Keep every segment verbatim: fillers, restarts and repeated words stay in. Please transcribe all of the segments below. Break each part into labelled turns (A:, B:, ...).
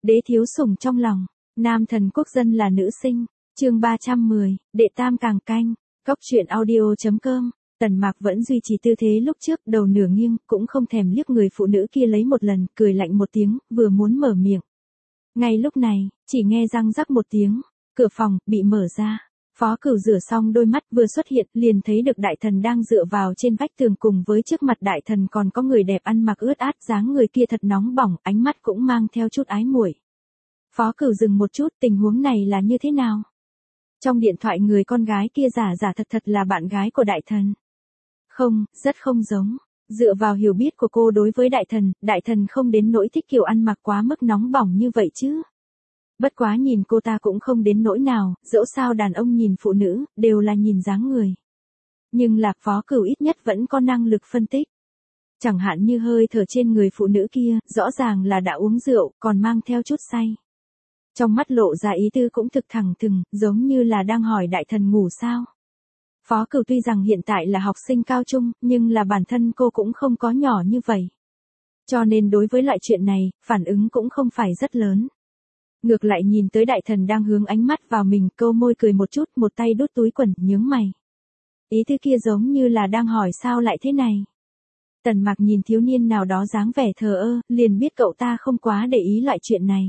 A: Đế thiếu sủng trong lòng, nam thần quốc dân là nữ sinh, chương ba trăm mười, đệ tam càng canh, góc truyện audio.com. Tần Mạc vẫn duy trì tư thế lúc trước, đầu nửa nghiêng, cũng không thèm liếc người phụ nữ kia lấy một lần, cười lạnh một tiếng, vừa muốn mở miệng. Ngay lúc này, chỉ nghe răng rắc một tiếng, cửa phòng bị mở ra. Phó Cửu rửa xong đôi mắt vừa xuất hiện, liền thấy được đại thần đang dựa vào trên vách tường, cùng với trước mặt đại thần còn có người đẹp ăn mặc ướt át, dáng người kia thật nóng bỏng, ánh mắt cũng mang theo chút ái muội. Phó Cửu dừng một chút, tình huống này là như thế nào? Trong điện thoại người con gái kia giả giả thật thật là bạn gái của đại thần. Không, rất không giống. Dựa vào hiểu biết của cô đối với đại thần, đại thần không đến nỗi thích kiểu ăn mặc quá mức nóng bỏng như vậy chứ. Bất quá nhìn cô ta cũng không đến nỗi nào, dẫu sao đàn ông nhìn phụ nữ, đều là nhìn dáng người. Nhưng Lạc Phó Cửu ít nhất vẫn có năng lực phân tích. Chẳng hạn như hơi thở trên người phụ nữ kia, rõ ràng là đã uống rượu, còn mang theo chút say. Trong mắt lộ ra ý tư cũng thực thẳng thừng, giống như là đang hỏi đại thần ngủ sao. Phó Cửu tuy rằng hiện tại là học sinh cao trung, nhưng là bản thân cô cũng không có nhỏ như vậy. Cho nên đối với loại chuyện này, phản ứng cũng không phải rất lớn. Ngược lại nhìn tới đại thần đang hướng ánh mắt vào mình, câu môi cười một chút, một tay đút túi quần, nhướng mày. Ý thứ kia giống như là đang hỏi sao lại thế này. Tần Mạc nhìn thiếu niên nào đó dáng vẻ thờ ơ, liền biết cậu ta không quá để ý loại chuyện này.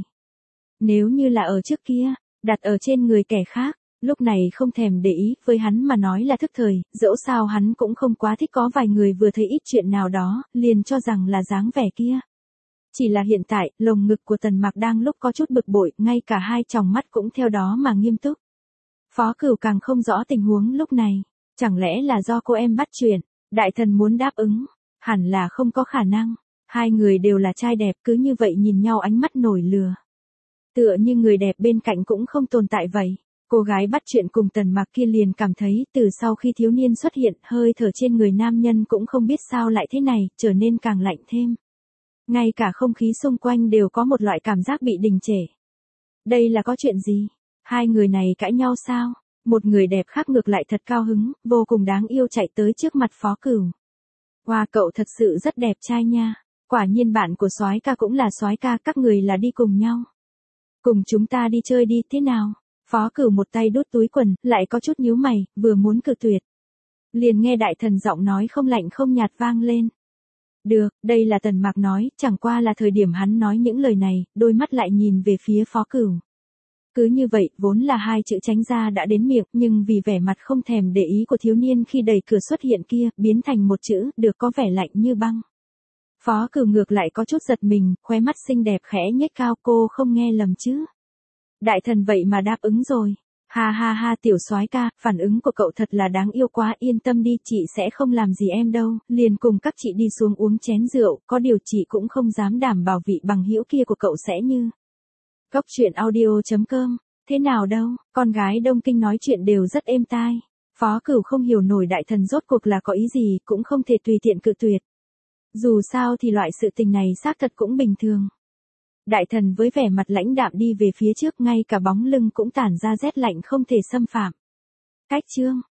A: Nếu như là ở trước kia, đặt ở trên người kẻ khác, lúc này không thèm để ý, với hắn mà nói là thức thời, dẫu sao hắn cũng không quá thích có vài người vừa thấy ít chuyện nào đó, liền cho rằng là dáng vẻ kia. Chỉ là hiện tại, lồng ngực của Tần Mạc đang lúc có chút bực bội, ngay cả hai tròng mắt cũng theo đó mà nghiêm túc. Phó Cửu càng không rõ tình huống lúc này, chẳng lẽ là do cô em bắt chuyện, đại thần muốn đáp ứng, hẳn là không có khả năng, hai người đều là trai đẹp, cứ như vậy nhìn nhau ánh mắt nổi lửa. Tựa như người đẹp bên cạnh cũng không tồn tại vậy. Cô gái bắt chuyện cùng Tần Mạc kia liền cảm thấy, từ sau khi thiếu niên xuất hiện, hơi thở trên người nam nhân cũng không biết sao lại thế này, trở nên càng lạnh thêm. Ngay cả không khí xung quanh đều có một loại cảm giác bị đình trệ. Đây là có chuyện gì? Hai người này cãi nhau sao? Một người đẹp khác ngược lại thật cao hứng, vô cùng đáng yêu chạy tới trước mặt Phó Cửu. Wow, cậu thật sự rất đẹp trai nha. Quả nhiên bạn của soái ca cũng là soái ca, các người là đi cùng nhau. Cùng chúng ta đi chơi đi, thế nào? Phó Cửu một tay đút túi quần, lại có chút nhíu mày, vừa muốn cự tuyệt. Liền nghe đại thần giọng nói không lạnh không nhạt vang lên. Được, đây là Tần Mạc nói, chẳng qua là thời điểm hắn nói những lời này, đôi mắt lại nhìn về phía Phó Cửu. Cứ như vậy, vốn là hai chữ tránh ra đã đến miệng, nhưng vì vẻ mặt không thèm để ý của thiếu niên khi đẩy cửa xuất hiện kia, biến thành một chữ, được có vẻ lạnh như băng. Phó Cửu ngược lại có chút giật mình, khóe mắt xinh đẹp khẽ nhếch cao, cô không nghe lầm chứ. Đại thần vậy mà đáp ứng rồi. Ha ha ha, tiểu soái ca, phản ứng của cậu thật là đáng yêu quá, yên tâm đi, chị sẽ không làm gì em đâu, liền cùng các chị đi xuống uống chén rượu, có điều chị cũng không dám đảm bảo vị bằng hữu kia của cậu sẽ như. Góc truyện audio.com, thế nào đâu, con gái Đông Kinh nói chuyện đều rất êm tai. Phó Cửu không hiểu nổi đại thần rốt cuộc là có ý gì, cũng không thể tùy tiện cự tuyệt. Dù sao thì loại sự tình này xác thật cũng bình thường. Đại thần với vẻ mặt lãnh đạm đi về phía trước, ngay cả bóng lưng cũng tản ra rét lạnh không thể xâm phạm. Cách chương,